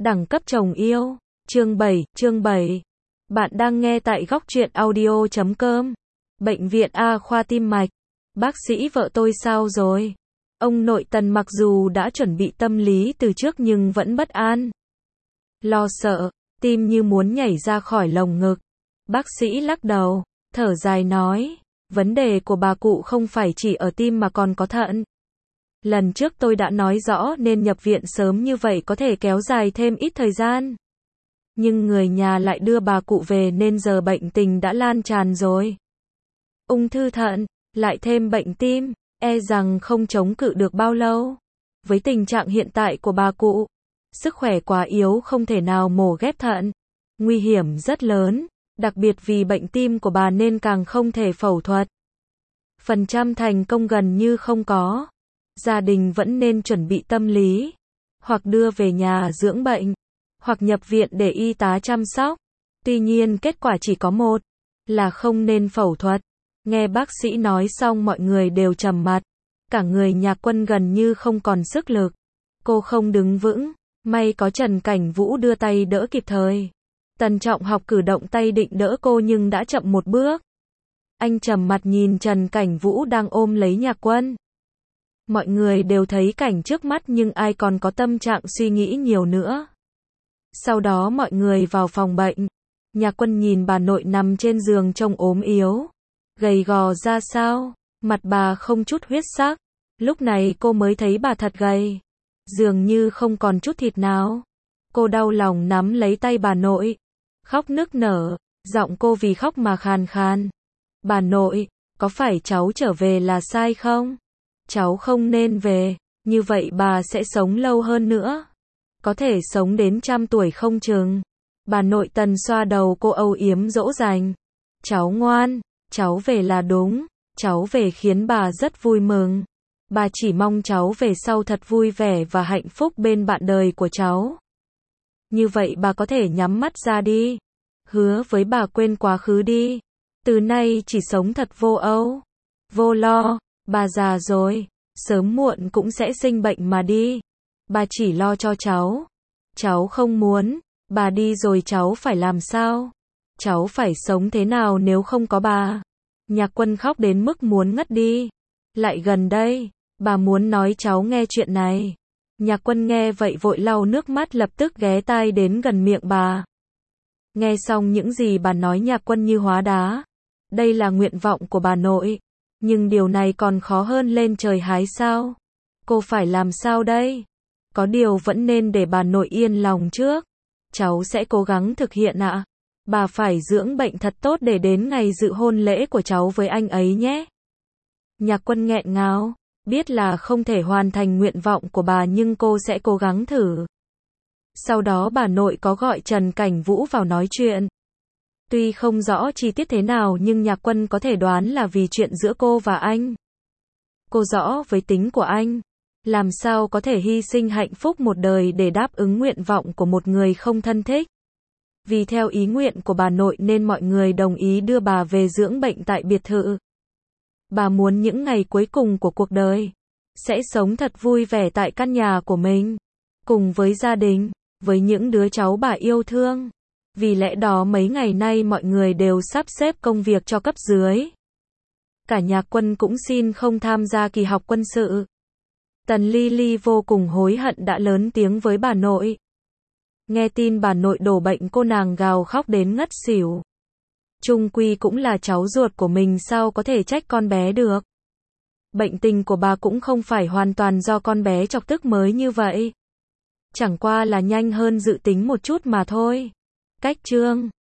Đẳng cấp chồng yêu. Chương 7. Bạn đang nghe tại góc truyện audio.com. Bệnh viện A khoa tim mạch. Bác sĩ vợ tôi sao rồi? Ông nội Tần mặc dù đã chuẩn bị tâm lý từ trước nhưng vẫn bất an. Lo sợ, tim như muốn nhảy ra khỏi lồng ngực. Bác sĩ lắc đầu, thở dài nói, vấn đề của bà cụ không phải chỉ ở tim mà còn có thận. Lần trước tôi đã nói rõ nên nhập viện sớm như vậy có thể kéo dài thêm ít thời gian. Nhưng người nhà lại đưa bà cụ về nên giờ bệnh tình đã lan tràn rồi. Ung thư thận, lại thêm bệnh tim, e rằng không chống cự được bao lâu. Với tình trạng hiện tại của bà cụ, sức khỏe quá yếu không thể nào mổ ghép thận. Nguy hiểm rất lớn, đặc biệt vì bệnh tim của bà nên càng không thể phẫu thuật. Phần trăm thành công gần như không có. Gia đình vẫn nên chuẩn bị tâm lý, hoặc đưa về nhà dưỡng bệnh, hoặc nhập viện để y tá chăm sóc. Tuy nhiên kết quả chỉ có một, là không nên phẫu thuật. Nghe bác sĩ nói xong mọi người đều trầm mặt. Cả người Nhạc Quân gần như không còn sức lực. Cô không đứng vững, may có Trần Cảnh Vũ đưa tay đỡ kịp thời. Tần Trọng Học cử động tay định đỡ cô nhưng đã chậm một bước. Anh trầm mặt nhìn Trần Cảnh Vũ đang ôm lấy Nhạc Quân. Mọi người đều thấy cảnh trước mắt nhưng ai còn có tâm trạng suy nghĩ nhiều nữa. Sau đó mọi người vào phòng bệnh. Nhạc Quân nhìn bà nội nằm trên giường trông ốm yếu, gầy gò ra sao, mặt bà không chút huyết sắc. Lúc này cô mới thấy bà thật gầy, dường như không còn chút thịt nào. Cô đau lòng nắm lấy tay bà nội, khóc nức nở, giọng cô vì khóc mà khàn khàn. Bà nội, có phải cháu trở về là sai không? Cháu không nên về, như vậy bà sẽ sống lâu hơn nữa. Có thể sống đến 100 tuổi không chừng. Bà nội Tần xoa đầu cô âu yếm dỗ dành. Cháu ngoan, cháu về là đúng, cháu về khiến bà rất vui mừng. Bà chỉ mong cháu về sau thật vui vẻ và hạnh phúc bên bạn đời của cháu. Như vậy bà có thể nhắm mắt ra đi. Hứa với bà quên quá khứ đi. Từ nay chỉ sống thật vô âu, vô lo. Bà già rồi, sớm muộn cũng sẽ sinh bệnh mà đi. Bà chỉ lo cho cháu. Cháu không muốn, bà đi rồi cháu phải làm sao? Cháu phải sống thế nào nếu không có bà? Nhạc Quân khóc đến mức muốn ngất đi. Lại gần đây, bà muốn nói cháu nghe chuyện này. Nhạc Quân nghe vậy vội lau nước mắt lập tức ghé tai đến gần miệng bà. Nghe xong những gì bà nói Nhạc Quân như hóa đá. Đây là nguyện vọng của bà nội. Nhưng điều này còn khó hơn lên trời hái sao? Cô phải làm sao đây? Có điều vẫn nên để bà nội yên lòng trước. Cháu sẽ cố gắng thực hiện ạ. Bà phải dưỡng bệnh thật tốt để đến ngày dự hôn lễ của cháu với anh ấy nhé. Nhạc Quân nghẹn ngào, biết là không thể hoàn thành nguyện vọng của bà nhưng cô sẽ cố gắng thử. Sau đó bà nội có gọi Trần Cảnh Vũ vào nói chuyện. Tuy không rõ chi tiết thế nào nhưng Nhạc Quân có thể đoán là vì chuyện giữa cô và anh. Cô rõ với tính của anh, làm sao có thể hy sinh hạnh phúc một đời để đáp ứng nguyện vọng của một người không thân thích. Vì theo ý nguyện của bà nội nên mọi người đồng ý đưa bà về dưỡng bệnh tại biệt thự. Bà muốn những ngày cuối cùng của cuộc đời sẽ sống thật vui vẻ tại căn nhà của mình, cùng với gia đình, với những đứa cháu bà yêu thương. Vì lẽ đó mấy ngày nay mọi người đều sắp xếp công việc cho cấp dưới. Cả Nhạc Quân cũng xin không tham gia kỳ học quân sự. Tần Ly Ly vô cùng hối hận đã lớn tiếng với bà nội. Nghe tin bà nội đổ bệnh cô nàng gào khóc đến ngất xỉu. Chung quy cũng là cháu ruột của mình sao có thể trách con bé được. Bệnh tình của bà cũng không phải hoàn toàn do con bé chọc tức mới như vậy. Chẳng qua là nhanh hơn dự tính một chút mà thôi. Cách chương